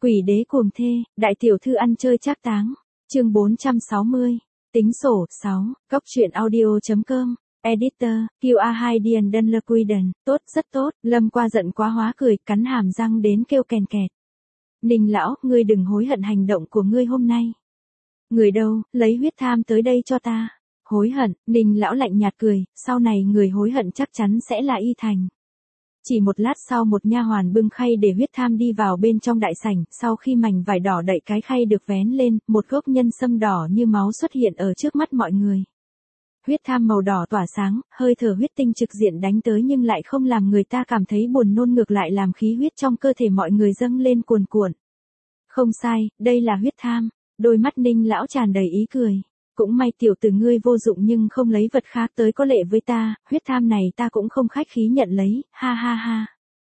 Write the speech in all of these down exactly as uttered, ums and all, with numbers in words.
Quỷ đế cuồng thê, đại tiểu thư ăn chơi trác táng. Chương bốn trăm sáu mươi. Tính sổ. sáu. Cốc truyện audio.com. Editor, quy a hai Điền Đân Lơ Quy Đần. Tốt, rất tốt. Lâm Qua giận quá hóa cười, cắn hàm răng đến kêu kèn kẹt. Ninh lão, ngươi đừng hối hận hành động của ngươi hôm nay. Người đâu, lấy huyết tham tới đây cho ta. Hối hận, Ninh lão lạnh nhạt cười, sau này người hối hận chắc chắn sẽ là Y Thành. Chỉ một lát sau một nha hoàn bưng khay để huyết tham đi vào bên trong đại sảnh, sau khi mảnh vải đỏ đậy cái khay được vén lên, một gốc nhân sâm đỏ như máu xuất hiện ở trước mắt mọi người. Huyết tham màu đỏ tỏa sáng, hơi thở huyết tinh trực diện đánh tới nhưng lại không làm người ta cảm thấy buồn nôn, ngược lại làm khí huyết trong cơ thể mọi người dâng lên cuồn cuộn. Không sai, đây là huyết tham. Đôi mắt Ninh lão tràn đầy ý cười. Cũng may tiểu tử ngươi vô dụng nhưng không lấy vật khác tới có lệ với ta, huyết tham này ta cũng không khách khí nhận lấy, ha ha ha.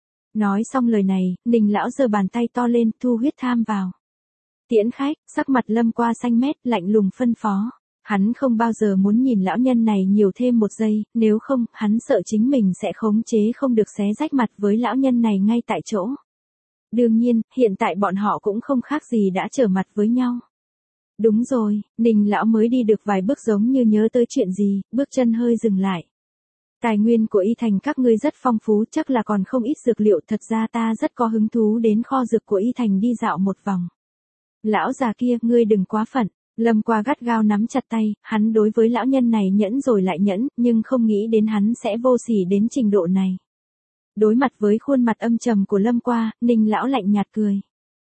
Nói xong lời này, Ninh lão giơ bàn tay to lên thu huyết tham vào. Tiễn khách, sắc mặt Lâm Qua xanh mét, lạnh lùng phân phó. Hắn không bao giờ muốn nhìn lão nhân này nhiều thêm một giây, nếu không, hắn sợ chính mình sẽ khống chế không được xé rách mặt với lão nhân này ngay tại chỗ. Đương nhiên, hiện tại bọn họ cũng không khác gì đã trở mặt với nhau. Đúng rồi, Ninh lão mới đi được vài bước giống như nhớ tới chuyện gì, bước chân hơi dừng lại. Tài nguyên của Y Thành các ngươi rất phong phú, chắc là còn không ít dược liệu, thật ra ta rất có hứng thú đến kho dược của Y Thành đi dạo một vòng. Lão già kia, ngươi đừng quá phận. Lâm Qua gắt gao nắm chặt tay, hắn đối với lão nhân này nhẫn rồi lại nhẫn, nhưng không nghĩ đến hắn sẽ vô sỉ đến trình độ này. Đối mặt với khuôn mặt âm trầm của Lâm Qua, Ninh lão lạnh nhạt cười.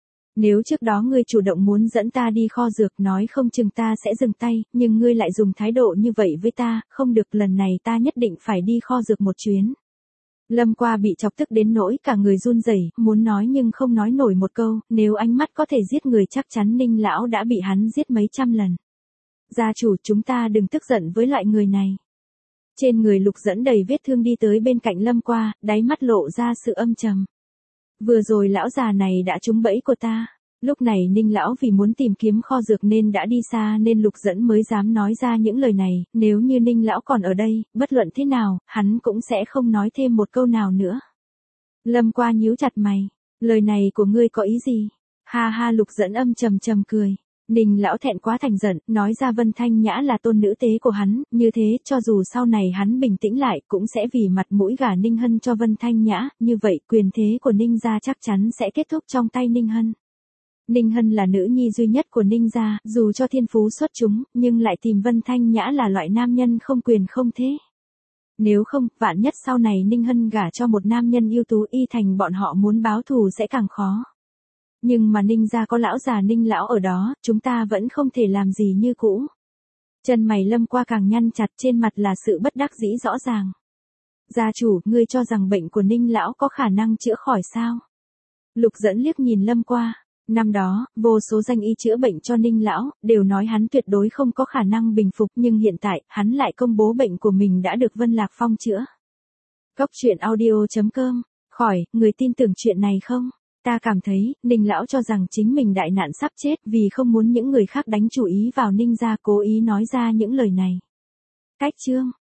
Nếu trước đó ngươi chủ động muốn dẫn ta đi kho dược, nói không chừng ta sẽ dừng tay, nhưng ngươi lại dùng thái độ như vậy với ta, không được, lần này ta nhất định phải đi kho dược một chuyến. Lâm Qua bị chọc tức đến nỗi cả người run rẩy, muốn nói nhưng không nói nổi một câu, nếu ánh mắt có thể giết người chắc chắn Ninh lão đã bị hắn giết mấy trăm lần. Gia chủ, chúng ta đừng tức giận với loại người này. Trên người Lục Dẫn đầy vết thương đi tới bên cạnh Lâm Qua, đáy mắt lộ ra sự âm trầm. Vừa rồi lão già này đã trúng bẫy của ta. Lúc này Ninh lão vì muốn tìm kiếm kho dược nên đã đi xa, nên Lục Dẫn mới dám nói ra những lời này, nếu như Ninh lão còn ở đây, bất luận thế nào, hắn cũng sẽ không nói thêm một câu nào nữa. Lâm Qua nhíu chặt mày, lời này của ngươi có ý gì? Ha ha, Lục Dẫn âm trầm trầm cười. Ninh lão thẹn quá thành giận, nói ra Vân Thanh Nhã là tôn nữ tế của hắn, như thế cho dù sau này hắn bình tĩnh lại cũng sẽ vì mặt mũi gả Ninh Hân cho Vân Thanh Nhã, như vậy quyền thế của Ninh gia chắc chắn sẽ kết thúc trong tay Ninh Hân. Ninh Hân là nữ nhi duy nhất của Ninh gia, dù cho thiên phú xuất chúng, nhưng lại tìm Vân Thanh Nhã là loại nam nhân không quyền không thế. Nếu không, vạn nhất sau này Ninh Hân gả cho một nam nhân ưu tú, Y Thành bọn họ muốn báo thù sẽ càng khó. Nhưng mà Ninh gia có lão già Ninh lão ở đó, chúng ta vẫn không thể làm gì như cũ. Chân mày Lâm Qua càng nhăn chặt, trên mặt là sự bất đắc dĩ rõ ràng. Gia chủ, ngươi cho rằng bệnh của Ninh lão có khả năng chữa khỏi sao? Lục Dẫn liếc nhìn Lâm Qua. Năm đó, vô số danh y chữa bệnh cho Ninh lão, đều nói hắn tuyệt đối không có khả năng bình phục, nhưng hiện tại, hắn lại công bố bệnh của mình đã được Vân Lạc Phong chữa. Cốc truyện audio.com. Khỏi, người tin tưởng chuyện này không? Ta cảm thấy, Ninh lão cho rằng chính mình đại nạn sắp chết, vì không muốn những người khác đánh chủ ý vào Ninh gia, cố ý nói ra những lời này. Cách chương.